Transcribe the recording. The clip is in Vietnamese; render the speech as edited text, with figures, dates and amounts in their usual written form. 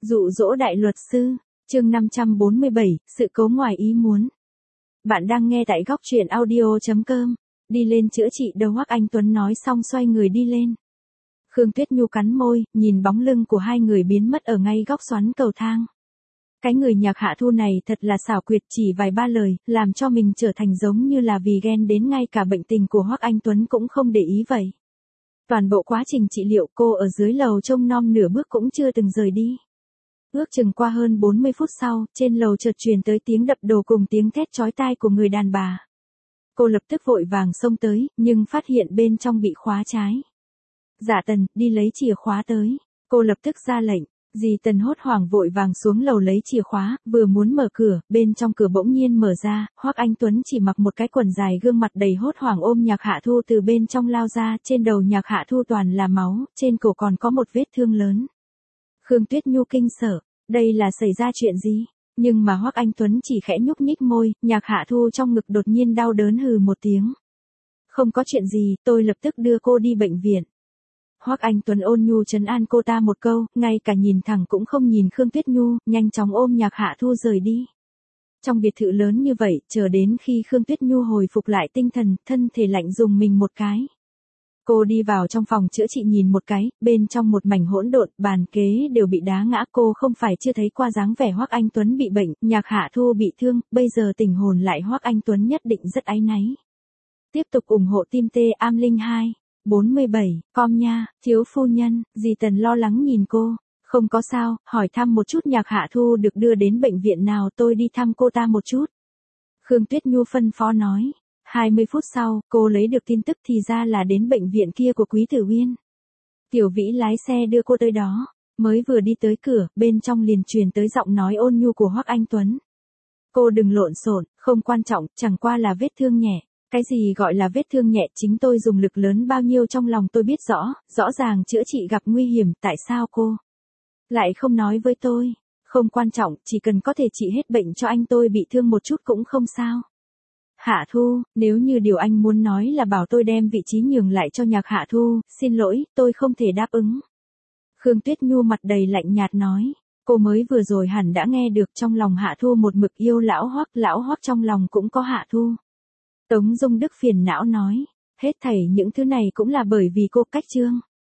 Dụ dỗ đại luật sư, chương 547, sự cố ngoài ý muốn. Bạn đang nghe tại góc truyện audio.com. Đi lên chữa trị đầu Hoắc Anh Tuấn nói xong xoay người đi lên. Khương Tuyết Nhu cắn môi, nhìn bóng lưng của hai người biến mất ở ngay góc xoắn cầu thang. Cái người Nhạc Hạ Thu này thật là xảo quyệt, chỉ vài ba lời, làm cho mình trở thành giống như là vì ghen đến ngay cả bệnh tình của Hoắc Anh Tuấn cũng không để ý vậy. Toàn bộ quá trình trị liệu cô ở dưới lầu trông nom nửa bước cũng chưa từng rời đi. Ước chừng qua hơn 40 phút sau, trên lầu chợt truyền tới tiếng đập đồ cùng tiếng thét chói tai của người đàn bà. Cô lập tức vội vàng xông tới, nhưng phát hiện bên trong bị khóa trái. Dạ Tần, đi lấy chìa khóa tới. Cô lập tức ra lệnh. Dì Tần hốt hoảng vội vàng xuống lầu lấy chìa khóa, vừa muốn mở cửa, bên trong cửa bỗng nhiên mở ra, Hoắc Anh Tuấn chỉ mặc một cái quần dài gương mặt đầy hốt hoảng ôm Nhạc Hạ Thu từ bên trong lao ra, trên đầu Nhạc Hạ Thu toàn là máu, trên cổ còn có một vết thương lớn. Khương Tuyết Nhu kinh sợ, đây là xảy ra chuyện gì? Nhưng mà Hoắc Anh Tuấn chỉ khẽ nhúc nhích môi, Nhạc Hạ Thu trong ngực đột nhiên đau đớn hừ một tiếng. Không có chuyện gì, tôi lập tức đưa cô đi bệnh viện. Hoắc Anh Tuấn ôn nhu trấn an cô ta một câu, ngay cả nhìn thẳng cũng không nhìn Khương Tuyết Nhu, nhanh chóng ôm Nhạc Hạ Thu rời đi. Trong biệt thự lớn như vậy, chờ đến khi Khương Tuyết Nhu hồi phục lại tinh thần, thân thể lạnh rùng mình một cái. Cô đi vào trong phòng chữa trị nhìn một cái, bên trong một mảnh hỗn độn, bàn kế đều bị đá ngã, cô không phải chưa thấy qua dáng vẻ Hoắc Anh Tuấn bị bệnh, Nhạc Hạ Thu bị thương, bây giờ tình hồn lại Hoắc Anh Tuấn nhất định rất áy náy. Tiếp tục ủng hộ team T Am Linh 2. 47, com nha, thiếu phu nhân, dì Tần lo lắng nhìn cô. Không có sao, hỏi thăm một chút Nhạc Hạ Thu được đưa đến bệnh viện nào, tôi đi thăm cô ta một chút. Khương Tuyết Nhu phân phó nói. 20 phút sau, cô lấy được tin tức thì ra là đến bệnh viện kia của Quý Tử Uyên. Tiểu Vĩ lái xe đưa cô tới đó, mới vừa đi tới cửa, bên trong liền truyền tới giọng nói ôn nhu của Hoắc Anh Tuấn. Cô đừng lộn xộn, không quan trọng, chẳng qua là vết thương nhẹ. Cái gì gọi là vết thương nhẹ, chính tôi dùng lực lớn bao nhiêu trong lòng tôi biết rõ, rõ ràng chữa trị gặp nguy hiểm, tại sao cô lại không nói với tôi? Không quan trọng, chỉ cần có thể trị hết bệnh cho anh, tôi bị thương một chút cũng không sao. Hạ Thu, nếu như điều anh muốn nói là bảo tôi đem vị trí nhường lại cho Nhạc Hạ Thu, xin lỗi, tôi không thể đáp ứng. Khương Tuyết Nhu mặt đầy lạnh nhạt nói, cô mới vừa rồi hẳn đã nghe được trong lòng Hạ Thu một mực yêu lão Hoắc trong lòng cũng có Hạ Thu. Tống Dung Đức phiền não nói, hết thảy những thứ này cũng là bởi vì cô cách trương.